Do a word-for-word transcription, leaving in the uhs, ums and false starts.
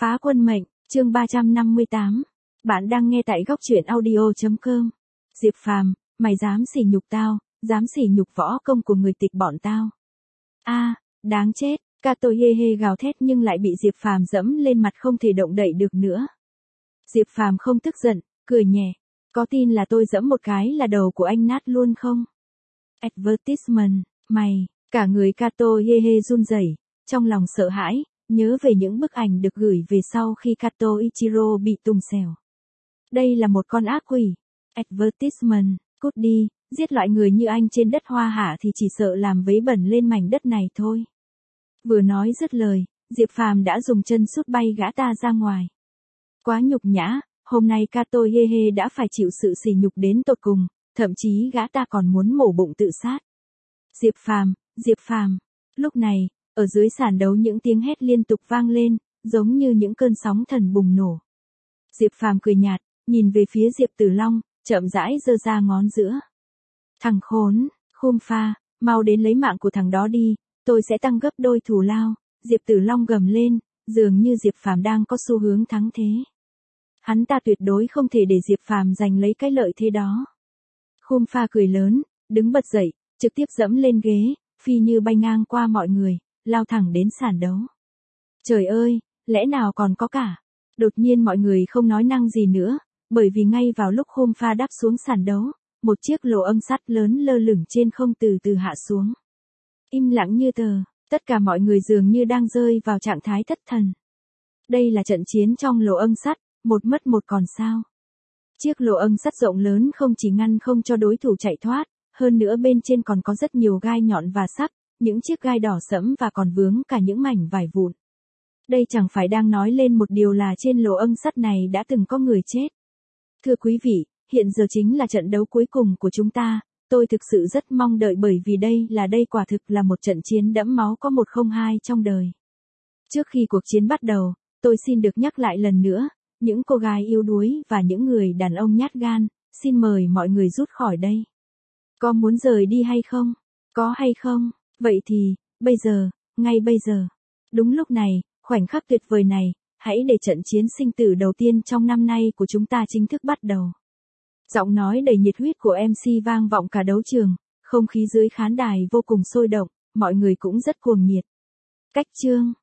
Phá quân mệnh, chương ba trăm năm mươi tám. Bạn đang nghe tại góc truyện audio chấm com. Diệp Phàm, mày dám sỉ nhục tao, dám sỉ nhục võ công của người tịch bọn tao. A, à, đáng chết, Cato hê hê gào thét nhưng lại bị Diệp Phàm dẫm lên mặt không thể động đậy được nữa. Diệp Phàm không tức giận, cười nhẹ. Có tin là tôi dẫm một cái là đầu của anh nát luôn không? Advertisement, mày, cả người Cato hê hê run rẩy, trong lòng sợ hãi, nhớ về những bức ảnh được gửi về sau khi Kato Ichiro bị tùng xẻo. Đây là một con ác quỷ. Advertisement, cút đi, giết loại người như anh trên đất Hoa Hạ thì chỉ sợ làm vấy bẩn lên mảnh đất này thôi. Vừa nói dứt lời, Diệp Phàm đã dùng chân sút bay gã ta ra ngoài. Quá nhục nhã, hôm nay Kato hê hê đã phải chịu sự sỉ nhục đến tột cùng, thậm chí gã ta còn muốn mổ bụng tự sát. Diệp Phàm, Diệp Phàm. Lúc này, ở dưới sàn đấu những tiếng hét liên tục vang lên, giống như những cơn sóng thần bùng nổ. Diệp Phàm cười nhạt, nhìn về phía Diệp Tử Long, chậm rãi giơ ra ngón giữa. Thằng khốn, Khum Pha, mau đến lấy mạng của thằng đó đi, tôi sẽ tăng gấp đôi thù lao. Diệp Tử Long gầm lên, dường như Diệp Phàm đang có xu hướng thắng thế. Hắn ta tuyệt đối không thể để Diệp Phàm giành lấy cái lợi thế đó. Khum Pha cười lớn, đứng bật dậy, trực tiếp dẫm lên ghế, phi như bay ngang qua mọi người, lao thẳng đến sàn đấu. Trời ơi, lẽ nào còn có cả. Đột nhiên mọi người không nói năng gì nữa, bởi vì ngay vào lúc Khum Pha đáp xuống sàn đấu, một chiếc lỗ âm sắt lớn lơ lửng trên không từ từ hạ xuống. Im lặng như tờ, tất cả mọi người dường như đang rơi vào trạng thái thất thần. Đây là trận chiến trong lỗ âm sắt, một mất một còn sao. Chiếc lỗ âm sắt rộng lớn không chỉ ngăn không cho đối thủ chạy thoát, hơn nữa bên trên còn có rất nhiều gai nhọn và sắc, những chiếc gai đỏ sẫm và còn vướng cả những mảnh vải vụn. Đây chẳng phải đang nói lên một điều là trên lỗ âm sắt này đã từng có người chết. Thưa quý vị, hiện giờ chính là trận đấu cuối cùng của chúng ta, tôi thực sự rất mong đợi bởi vì đây là đây quả thực là một trận chiến đẫm máu có một không hai trong đời. Trước khi cuộc chiến bắt đầu, tôi xin được nhắc lại lần nữa, những cô gái yếu đuối và những người đàn ông nhát gan, xin mời mọi người rút khỏi đây. Có muốn rời đi hay không? Có hay không? Vậy thì, bây giờ, ngay bây giờ. Đúng lúc này, khoảnh khắc tuyệt vời này, hãy để trận chiến sinh tử đầu tiên trong năm nay của chúng ta chính thức bắt đầu. Giọng nói đầy nhiệt huyết của em xê vang vọng cả đấu trường, không khí dưới khán đài vô cùng sôi động, mọi người cũng rất cuồng nhiệt. Cách chương